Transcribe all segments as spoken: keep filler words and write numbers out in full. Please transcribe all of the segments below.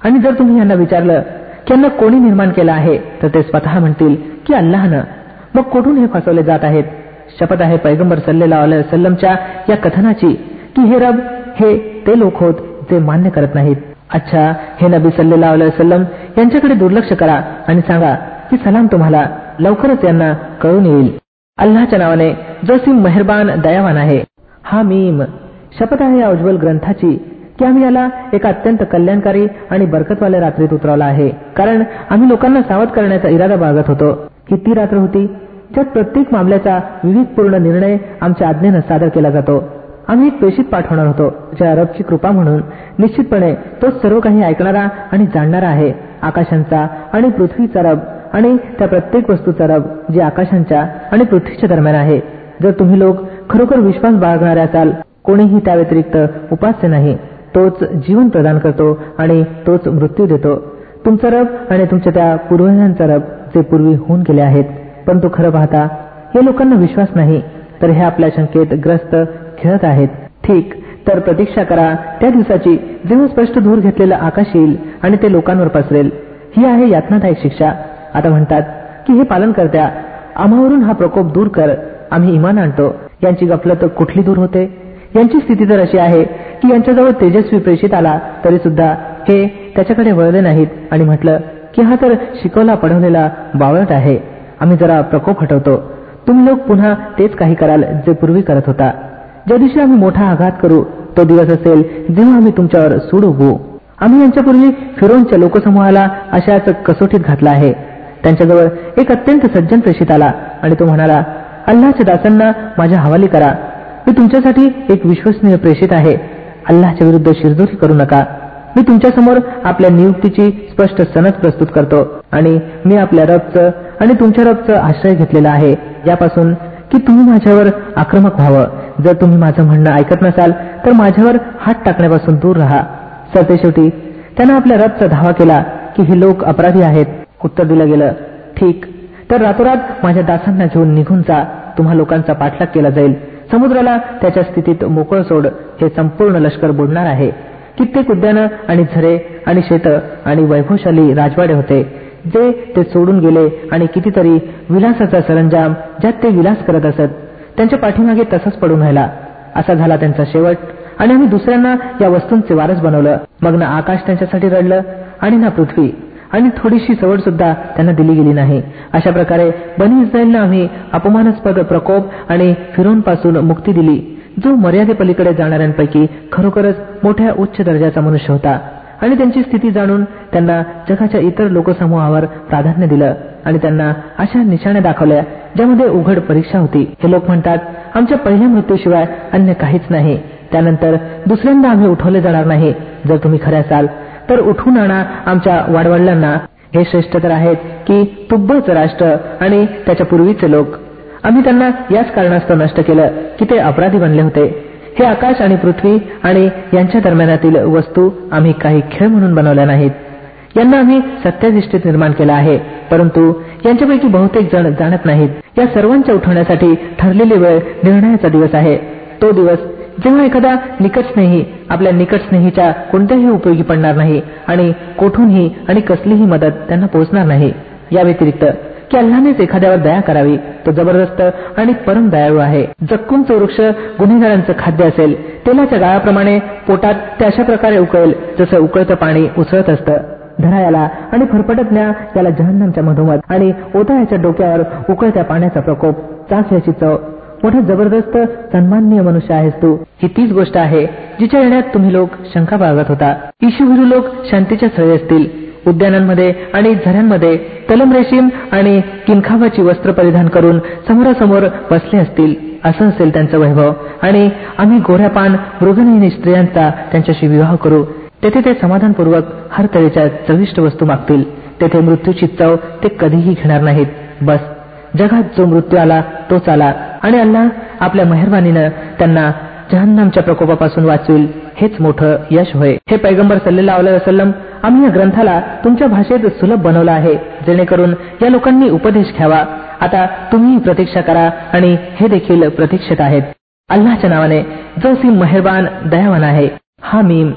आणि जर तुम्ही यांना विचारलं की यांना कोणी निर्माण केलं आहे, तर ते स्वतः म्हणतील की अल्लाहनं. मग कुठून हे फसवले जात आहेत? शपथ आहे पैगंबर सल्लल्लाहु अलैहि वसल्लमच्या या कथनाची की हे रब हे ते लोक होत जे मान्य करत नाहीत. अच्छा, हे नबी सल्लल्लाहु अलैहि वसल्लम यांच्याकडे दुर्लक्ष करा आणि सांगा की सलाम तुम्हाला, लवकरच यांना कळून येईल. अल्लाहच्या नावाने जो सिम मेहरबान दयावान आहे. हा मीम. शपथ आहे या उज्ज्वल ग्रंथाची की आम्ही याला एका अत्यंत कल्याणकारी आणि बरकतवाल्या रात्रीत उतरवला आहे, कारण आम्ही लोकांना सावध करण्याचा इरादा बाळगत होतो. ही ती रात्र होती ज्यात प्रत्येक मामल्याचा विवेकपूर्ण निर्णय आमच्या आज्ञेनं सादर केला जातो. आम्ही एक प्रेषित पाठवणार होतो ज्या रबची कृपा म्हणून निश्चितपणे तो सर्व काही ऐकणारा आणि जाणणारा आहे. आकाशांचा आणि पृथ्वीचा रब आणि त्या प्रत्येक वस्तूचा रब जे आकाशांच्या आणि पृथ्वीच्या दरम्यान आहे. जर तुम्ही लोक खरोखर विश्वास बाळगणारे असाल, कोणीही त्या व्यतिरिक्त उपास्य नाही. तोच जीवन प्रदान करतो आणि तोच मृत्यू देतो. तुमचा रब आणि तुमच्या त्या पूर्वजांचा रब जे पूर्वी होऊन गेले आहेत. परंतु खरं पाहता हे लोकांना विश्वास नाही, तर हे आपल्या शंकेत ग्रस्त खेळत आहेत. ठीक, तर प्रतीक्षा करा त्या दिवसाची जेव्हा स्पष्ट धूर घेतलेलं आकाश येईल आणि ते लोकांवर पसरेल. ही आहे यातनादायक शिक्षा. आता म्हणतात की हे पालन करत्या, आम्हावरून हा प्रकोप दूर कर, आम्ही इमान आणतो. यांची गफलत कुठली दूर होते? यांची स्थिती तर अशी आहे की यांच्याजवळ तेजस्वी प्रेषित आला तरी सुद्धा हे त्याच्याकडे वळले नाहीत आणि म्हटलं की हा तर शिकवला पढवलेला बावळट आहे, आम्ही जरा प्रकोप हटवतो. तुम्ही लोक पुन्हा तेच काही कराल जे पूर्वी करत होता. ज्या दिवशी आम्ही मोठा आघात करू तो दिवस असेल जेव्हा आम्ही तुमच्यावर सूड उगवू. आम्ही यांच्यापूर्वी फिरोनच्या लोकसमूहाला अशाच कसोटीत घातला आहे. त्यांच्याजवळ एक अत्यंत सज्जन प्रेषित आला आणि तो म्हणाला, अल्लाहच्या दासांना माझ्या हवाली करा, मी तुमच्यासाठी एक विश्वसनीय प्रेषित आहे. अल्लाहच्या विरुद्ध शिरजोरी करू नका. मी तुमच्यासमोर आपल्या नियुक्तीची स्पष्ट सनद प्रस्तुत करतो आणि मी आपल्या रबचं आणि तुमच्या रबचं आश्रय घेतलेला आहे यापासून की तुम्ही माझ्यावर आक्रमक व्हावं. जर तुम्ही माझं म्हणणं ऐकत नसाल तर माझ्यावर हात टाकण्यापासून दूर राहा. सरतेशेवटी त्यानं आपल्या रबचा धावा केला की हे लोक अपराधी आहेत. उत्तर दिलं गेलं, ठीक, तर रातोरात माझ्या दासांना घेऊन निघून जा. तुम्हा लोकांचा पाठलाग केला जाईल. समुद्राला त्याच्या स्थितीत मोकळ सोड. हे संपूर्ण लष्कर बुडणार आहे. कित्येक उद्यानं आणि झरे आणि शेतं आणि वैभवशाली राजवाडे होते जे ते सोडून गेले आणि कितीतरी विलासाचा सरंजाम ज्यात ते विलास करत असत त्यांच्या पाठीमागे तसंच पडून राहिला. असा झाला त्यांचा शेवट. आणि आम्ही दुसऱ्यांना या वस्तूंचे वारस बनवलं. मग ना आकाश त्यांच्यासाठी रडलं आणि ना पृथ्वी, आणि थोडीशी सवड सुद्धा त्यांना दिली गेली नाही. अशा प्रकारे बनी इस्रायलनं आम्ही अपमानास्पद प्रकोप आणि फिरोन पासून मुक्ती दिली, जो मर्यादेपलीकडे जाणाऱ्यांपैकी खरोखरच मोठ्या उच्च दर्जाचा मनुष्य होता. आणि त्यांची स्थिती जाणून त्यांना जगाच्या इतर लोकसमूहावर प्राधान्य दिलं आणि त्यांना अशा निशाण्या दाखवल्या ज्यामध्ये उघड परीक्षा होती. हे लोक म्हणतात, आमच्या पहिल्या मृत्यूशिवाय अन्य काहीच नाही, त्यानंतर दुसऱ्यांदा आम्ही उठवले जाणार नाही. जर तुम्ही खरे असाल तर उठवून आणा आमच्या वाडवडिलांना. हे श्रेष्ठ तर आहेत की तुब्बळचं राष्ट्र आणि त्याच्या पूर्वीचे लोक. आम्ही त्यांना याच कारणास्तव नष्ट केलं की ते अपराधी बनले होते. हे आकाश आणि पृथ्वी आणि यांच्या दरम्यानातील वस्तू आम्ही काही खेळ म्हणून बनवल्या नाहीत. यांना आम्ही सत्याधिष्ठित निर्माण केला आहे, परंतु यांच्यापैकी बहुतेक जण जाणत नाहीत. या सर्वांच्या उठवण्यासाठी ठरलेली वेळ निर्णयाचा दिवस आहे. तो दिवस जेव्हा एखादा निकट स्नेही आपल्या निकट स्नेहीच्या कोणत्याही उपयोगी पडणार नाही आणि कोठूनही आणि कसलीही मदत त्यांना पोहोचणार नाही. या व्यतिरिक्त की अल्लाहनेच एखाद्यावर दया करावी, तो जबरदस्त आणि परम दयाळू आहे. जक्कूमचं वृक्ष गुन्हेगारांचं खाद्य असेल. तेलाच्या गाळाप्रमाणे पोटात ते अशा प्रकारे उकळेल जसं उकळतं पाणी उसळत असतं. धरा याला आणि फरफटत न्या याला जहन्नमच्या मधोमध आणि ओता याच्या डोक्यावर उकळत्या पाण्याचा प्रकोप. चाच याची चव. मोठा जबरदस्त सन्माननीय मनुष्य आहेस तू. ही तीच गोष्ट आहे जिच्या येण्यात तुम्ही लोक शंका बाळगत होता. ईशुभिरू लोक शांतीच्या स्थळी असतील. उद्यानांमध्ये आणि झऱ्यांमध्ये तलम रेशीम आणि किनखावाची वस्त्र परिधान करून समोरासमोर बसले असतील. असं असेल त्यांचं वैभव. आणि आम्ही गोऱ्यापान मृगनयनी स्त्रियांचा त्यांच्याशी विवाह करू. तेथे ते समाधानपूर्वक हर तऱ्हेच्या चविष्ट वस्तू मागतील. तेथे मृत्यूची चव ते कधीही घेणार नाहीत. बस, जगात जो मृत्यू आला तोच आला आणि अल्लाह आपल्या मेहरबानीनं त्यांना जहन्नमच्या प्रकोपापासून वाचवेल. हेच मोठं यश होय. हे पैगंबर सल्लल्लाहु अलैहि वसल्लम, आम्ही या ग्रंथाला तुमच्या भाषेत सुलभ बनवलं आहे जेणेकरून या लोकांनी उपदेश घ्यावा. आता तुम्ही प्रतीक्षा करा आणि हे देखील प्रतीक्षित आहेत. अल्लाहच्या नावाने जो सी मेहरबान दयावान आहे. हा मीम.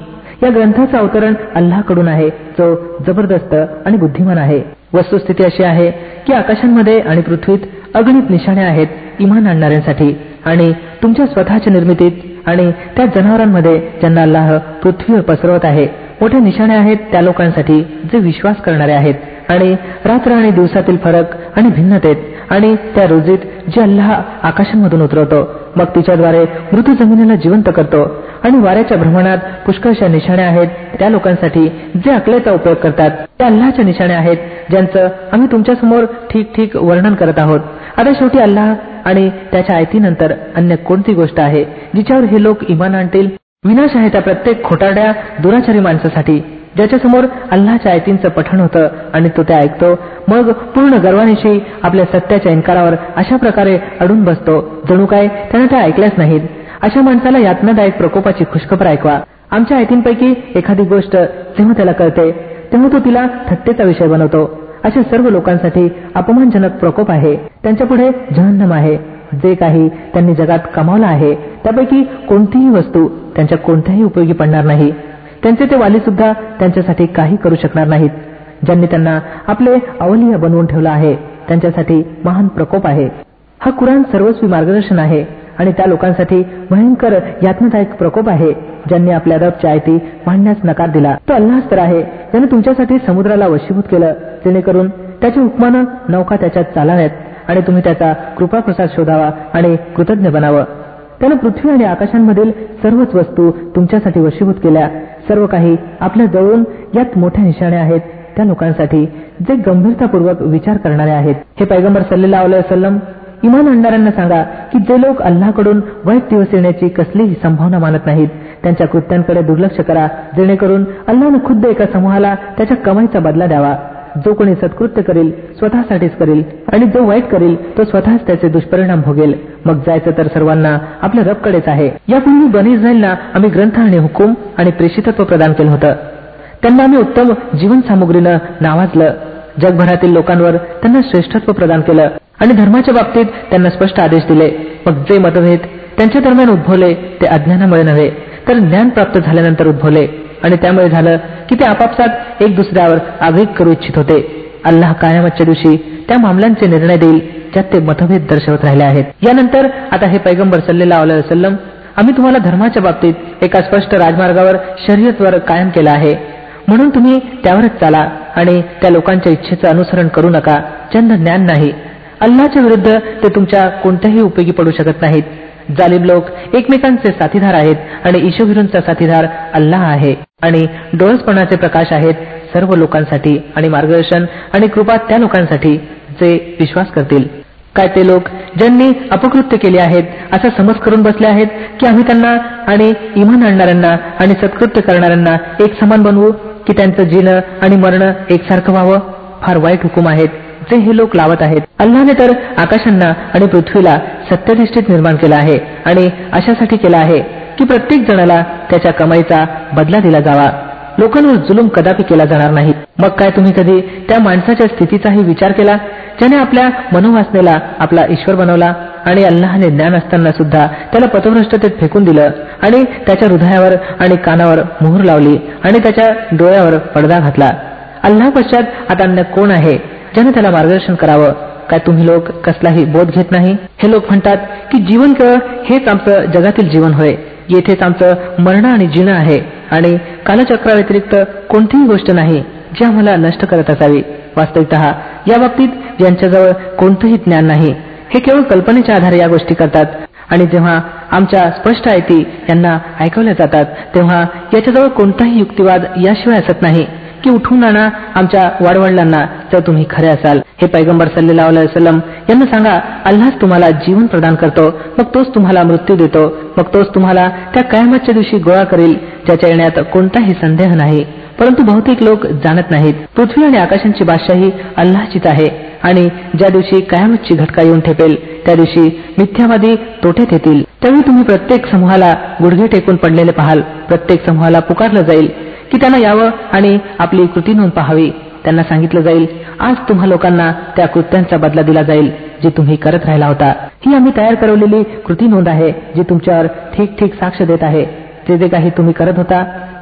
या ग्रंथाचं अवतरण अल्लाहकडून आहे, जो जबरदस्त आणि बुद्धिमान आहे. वस्तुस्थिती अशी आहे की आकाशांमध्ये आणि पृथ्वीत अगणित निशाणे आहेत इमान आणणाऱ्यांसाठी, आणि तुमच्या स्वतःच्या निर्मितीत आणि त्या जनावरांमध्ये ज्यांना अल्लाह पृथ्वीवर पसरवत आहे मोठे निशाणे आहेत त्या लोकांसाठी जे विश्वास करणारे आहेत. आणि रात्र आणि दिवसातील फरक आणि भिन्नतेत आणि त्या रोजीत जे अल्लाह आकाशांमधून उतरवतो, मग तिच्याद्वारे मृत जमिनीला जिवंत करतो. आणि वाऱ्याच्या भ्रमणात पुष्कळशा निशाणे आहेत त्या लोकांसाठी जे अकलेचा उपयोग करतात. त्या अल्लाहच्या निशाणे आहेत ज्यांचं आम्ही तुमच्यासमोर ठीक ठीक वर्णन करत आहोत. आता शेवटी अल्लाह आणि त्याच्या आयतीनंतर अन्य कोणती गोष्ट आहे जिच्यावर हे लोक इमान आणतील? विनाश आहे त्या प्रत्येक खोटारड्या दुराचारी माणसासाठी ज्याच्यासमोर अल्लाहच्या आयतींचं पठण होतं आणि तो ते ऐकतो, मग पूर्ण गर्वानिशी आपल्या सत्याच्या इन्कारावर अशा प्रकारे अडून बसतो जणू काय त्यानं त्या ऐकल्याच नाहीत. अशा माणसाला यातनादायक प्रकोपाची खुशखबर ऐकवा. आमच्या आयतींपैकी एखादी गोष्ट जेव्हा त्याला कळते तेव्हा तो तिला थट्टेचा विषय बनवतो. अशा सर्व लोकांसाठी अपमानजनक प्रकोप आहे. त्यांच्यापुढे जहन्नम आहे. जे काही त्यांनी जगात कमावलं आहे त्यापैकी कोणतीही वस्तू त्यांच्या कोणत्याही उपयोगी पडणार नाही. त्यांचे ते वाली सुद्धा त्यांच्यासाठी काही करू शकणार नाहीत. ज्यांनी त्यांना आपले अवलिया बनवून ठेवलं आहे त्यांच्यासाठी महान प्रकोप आहे. हा कुराण सर्वस्वी मार्गदर्शन आहे आणि त्या लोकांसाठी भयंकर यातनादायक प्रकोप आहे ज्यांनी आपल्या रबच्या आयती मांडण्यास नकार दिला. तो अल्लाहच तर आहे ज्याने तुमच्यासाठी समुद्राला वशीभूत केलं जेणेकरून त्याच्या हुकमानं नौका त्याच्यात चालाव्यात आणि तुम्ही त्याचा कृपाप्रसाद शोधावा आणि कृतज्ञ बनावं. त्यानं पृथ्वी आणि आकाशांमधील सर्वच वस्तू तुमच्यासाठी वशीभूत केल्या. सर्व काही आपल्या जवळून यात मोठ्या निशाणे आहेत त्या लोकांसाठी जे गंभीरतापूर्वक विचार करणारे आहेत. हे पैगंबर सल्लल्लाहु अलैहि वसल्लम, इमान आणणाऱ्यांना सांगा की जे लोक अल्लाहकडून वाईट दिवस येण्याची कसलीही संभावना मानत नाहीत त्यांच्या कृत्यांकडे दुर्लक्ष करा जेणेकरून अल्लाहनं खुद्द एका समूहाला त्याच्या कमाईचा बदला द्यावा. जो कोणी सत्कृत्य करील स्वतःसाठीच करील आणि जो वाईट करील तो स्वतःच त्याचे दुष्परिणाम भोगेल. मग जायचं तर सर्वांना आपल्या रबकडेच आहे. यापूर्वी बनी इस्रायलना आम्ही ग्रंथ आणि हुकूम आणि प्रेषितत्व प्रदान केलं होतं. त्यांना आम्ही उत्तम जीवन सामुग्रीनं नावाजलं. जगभरातील लोकांवर त्यांना श्रेष्ठत्व प्रदान केलं आणि धर्माच्या बाबतीत त्यांना स्पष्ट आदेश दिले. मग जे मतभेद त्यांच्या दरम्यान उद्भवले ते अज्ञानामुळे नव्हे तर ज्ञान प्राप्त झाल्यानंतर उद्भवले आणि त्यामुळे झालं की ते आपापसात एक दुसऱ्यावर आगळीक करू इच्छित होते. अल्लाह कायामतच्या दिवशी त्या मामल्यांचे निर्णय देईल ज्यात ते मतभेद दर्शवत राहिले आहेत. यानंतर आता हे पैगंबर सल्लल्लाहु अलैहि वसल्लम, आम्ही तुम्हाला धर्माच्या बाबतीत एका स्पष्ट राजमार्गावर शर्यतवर कायम केला आहे म्हणून तुम्ही त्यावरच चाला आणि त्या लोकांच्या इच्छेचं अनुसरण करू नका ज्यांना ज्ञान नाही. अल्लाहच्या विरुद्ध ते तुमच्या कोणत्याही उपयोगी पडू शकत नाहीत. जालिम लोक एकमेकांचे साथीदार आहेत आणि ईशोभिरूंचा साथीदार अल्लाह आहे. आणि डोळसपणाचे प्रकाश आहेत सर्व लोकांसाठी आणि मार्गदर्शन आणि कृपा त्या लोकांसाठी जे विश्वास करतील. काय ते लोक ज्यांनी अपकृत्य केले आहेत असा समज करून बसले आहेत की आम्ही त्यांना आणि इमान आणणाऱ्यांना आणि सत्कृत्य करणाऱ्यांना एक समान बनवू की त्यांचं जीणं आणि मरणं एकसारखं व्हावं? फार वाईट हुकूम आहेत जे हे लोक लावत आहेत. अल्लाहने तर आकाशांना आणि पृथ्वीला सत्यनिष्ठित निर्माण केला आहे आणि अशासाठी केला आहे की प्रत्येक जणाला त्याच्या कमाईचा बदला दिला जावा. लोकांवर जुलूम कदापि केला जाणार नाही. मग काय तुम्ही कधी त्या माणसाच्या स्थितीचाही विचार केला ज्याने आपल्या मनोवासनेला आपला ईश्वर बनवला आणि अल्लाहने ज्ञान असताना सुद्धा त्याला पथभ्रष्टतेत फेकून दिलं आणि त्याच्या हृदयावर आणि कानावर मोहर लावली आणि त्याच्या डोळ्यावर पडदा घातला. अल्लाह पश्चात आता अन्य कोण आहे ज्याने त्याला मार्गदर्शन करावं? काय तुम्ही लोक कसलाही बोध घेत नाही? हे लोक म्हणतात की जीवन केवळ हेच आमचं जगातील जीवन होय, येथेच आमचं मरण आणि जीणं आहे आणि कालचक्राव्यतिरिक्त कोणतीही गोष्ट नाही जी आम्हाला नष्ट करत असावी. वास्तविकतः या बाबतीत ज्यांच्याजवळ कोणतंही ज्ञान नाही हे केवळ कल्पनेच्या आधारे या गोष्टी करतात आणि जेव्हा आमच्या स्पष्ट आयती यांना ऐकवल्या जातात तेव्हा याच्याजवळ कोणताही युक्तिवाद याशिवाय असत नाही की उठवून आणा आमच्या वाडवडिलांना जर तुम्ही खरे असाल. हे पैगंबर सल्लल्लाहु अलैहि वसल्लम यांना सांगा, अल्लाहच तुम्हाला जीवन प्रदान करतो, मग तोच तुम्हाला मृत्यू देतो, मग तोच तुम्हाला त्या कयामतच्या दिवशी गोळा करील ज्याच्या येण्यात कोणताही संदेह नाही. परंतु बहुतेक लोक जाणत नाहीत. पृथ्वी आणि आकाशांची बादशाही अल्लाहचीच आहे आणि ज्या दिवशी कयामतची घटका येऊन ठेपेल त्या दिवशी मिथ्यावादी तोट्यात येतील. त्यावेळी तुम्ही प्रत्येक समूहाला गुडघे टेकून पडलेले पाहाल. प्रत्येक समूहाला पुकारलं जाईल की त्यांना यावं आणि आपली कृती नोंद पाहावी. त्यांना सांगितलं जाईल, आज तुम्हा लोकांना त्या कृत्यांचा बदला दिला जाईल जी तुम्ही करत राहिला होता. ही आम्ही तयार करवलेली कृती नोंद आहे जी तुमच्यावर ठीक ठीक साक्ष देत आहे. जे जे काही तुम्ही करत होता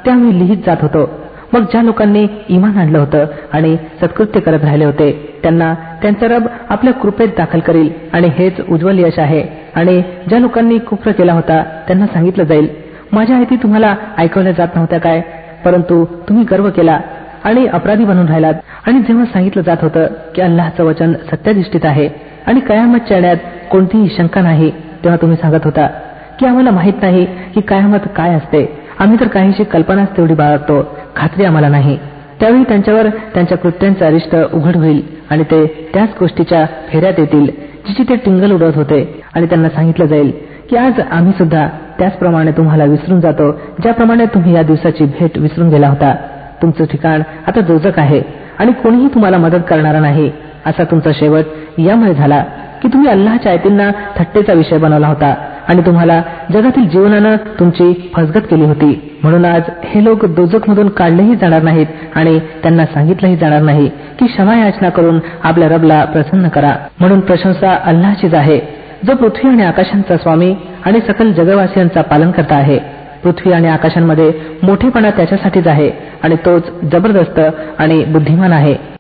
ते आम्ही लिहित जात होतो. मग ज्या लोकांनी इमान आणलं होतं आणि सत्कृत्य करत राहिले होते त्यांना त्यांचा रब आपल्या कृपेत दाखल करील आणि हेच उज्ज्वल यश आहे. आणि ज्या लोकांनी कुफ्र केला होता त्यांना सांगितलं जाईल, माझ्या आयती तुम्हाला ऐकवल्या जात नव्हत्या काय? परंतु तुम्ही गर्व केला आणि अपराधी बनून राहिलात. आणि जेव्हा सांगितलं जात होतं की अल्लाहचं वचन सत्याधिष्ठित आहे आणि कयामतच्या येण्यात कोणतीही शंका नाही, तेव्हा तुम्ही सांगत होता की आम्हाला माहित नाही की कयामत काय असते, आम्ही तर काहीशी कल्पनाच तेवढी बाळगतो, खात्री आम्हाला नाही. त्यावेळी त्यांच्यावर त्यांच्या कृत्यांचे अरिष्ट उघड होईल आणि ते त्याच गोष्टीच्या फेऱ्यात येतील जिची ते टिंगल उडवत होते. आणि त्यांना सांगितलं जाईल की आज आम्ही सुद्धा त्याचप्रमाणे तुम्हाला विसरून जातो ज्याप्रमाणे तुम्ही या दिवसाची भेट विसरून गेला होता. तुमचं ठिकाण आता दोजख आहे आणि कोणीही तुम्हाला मदत करणारा नाही. असा तुमचा शेवट यामुळे झाला की तुम्ही अल्लाहच्या आयतींना थट्टेचा विषय बनवला होता आणि तुम्हाला जगातील जीवनानं तुमची फसगत केली होती. म्हणून आज हे लोक दोजखमधून काढलेही जाणार नाहीत आणि त्यांना सांगितलंही जाणार नाही की क्षमा याचना करून आपल्या रबला प्रसन्न करा. म्हणून प्रशंसा अल्लाहचीच आहे जो पृथ्वी आणि आकाशांचा स्वामी आणि सकल जगवासियांचा पालन करता आहे. पृथ्वी आणि आकाशांमध्ये मोठेपणा त्याच्यासाठीच आहे आणि तोच जबरदस्त आणि बुद्धिमान आहे.